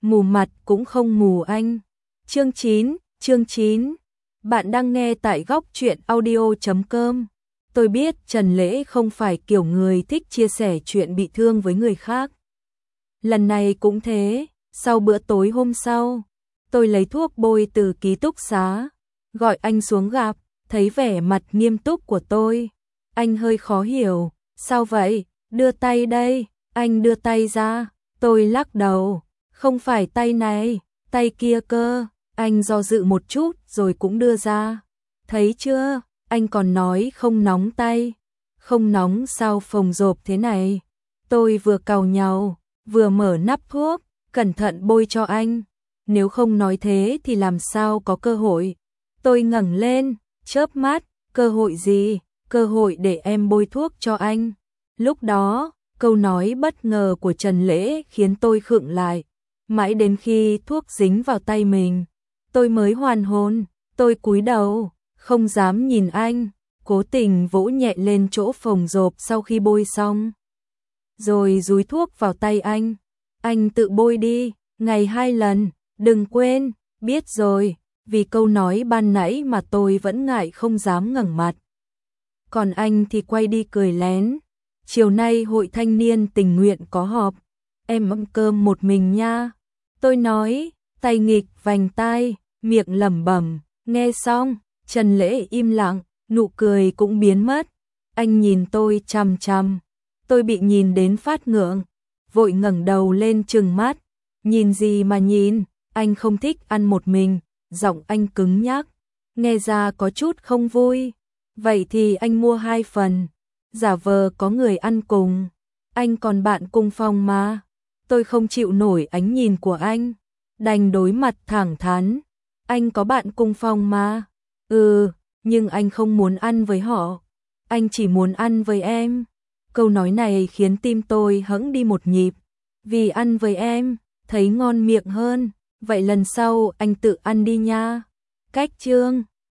mù mặt cũng không mù anh. Chương 9. Bạn đang nghe tại góc truyện audio.com. Tôi biết Trần Lễ không phải kiểu người thích chia sẻ chuyện bị thương với người khác. Lần này cũng thế, sau bữa tối hôm sau, tôi lấy thuốc bôi từ ký túc xá, gọi anh xuống gặp, thấy vẻ mặt nghiêm túc của tôi. Anh hơi khó hiểu, sao vậy, đưa tay đây, anh đưa tay ra, tôi lắc đầu, không phải tay này, tay kia cơ, anh do dự một chút rồi cũng đưa ra. Thấy chưa, anh còn nói không nóng tay, không nóng sao phồng rộp thế này. Tôi vừa càu nhàu, vừa mở nắp thuốc, cẩn thận bôi cho anh, nếu không nói thế thì làm sao có cơ hội. Tôi ngẩng lên, chớp mắt, cơ hội gì, cơ hội để em bôi thuốc cho anh. Lúc đó, câu nói bất ngờ của Trần Lễ khiến tôi khựng lại, mãi đến khi thuốc dính vào tay mình, tôi mới hoàn hồn. Tôi cúi đầu, không dám nhìn anh, cố tình vỗ nhẹ lên chỗ phồng rộp sau khi bôi xong, rồi dúi thuốc vào tay anh. Anh tự bôi đi, ngày 2 lần, đừng quên. Biết rồi. Vì câu nói ban nãy mà tôi vẫn ngại không dám ngẩng mặt. Còn anh thì quay đi cười lén. Chiều nay hội thanh niên tình nguyện có họp, em ăn cơm một mình nha. Tôi nói, tay nghịch vành tai, miệng lẩm bẩm. Nghe xong, Trần Lễ im lặng, nụ cười cũng biến mất. Anh nhìn tôi chằm chằm. Tôi bị nhìn đến phát ngượng, vội ngẩng đầu lên trừng mắt. Nhìn gì mà nhìn, anh không thích ăn một mình. Giọng anh cứng nhắc, nghe ra có chút không vui. Vậy thì anh mua 2 phần, giả vờ có người ăn cùng. Anh còn bạn cùng phòng mà. Tôi không chịu nổi ánh nhìn của anh, đành đối mặt thẳng thắn. Anh có bạn cùng phòng mà. Nhưng anh không muốn ăn với họ. Anh chỉ muốn ăn với em. Câu nói này khiến tim tôi hững đi một nhịp. Vì ăn với em, thấy ngon miệng hơn. Vậy lần sau anh tự ăn đi nha. Cách chương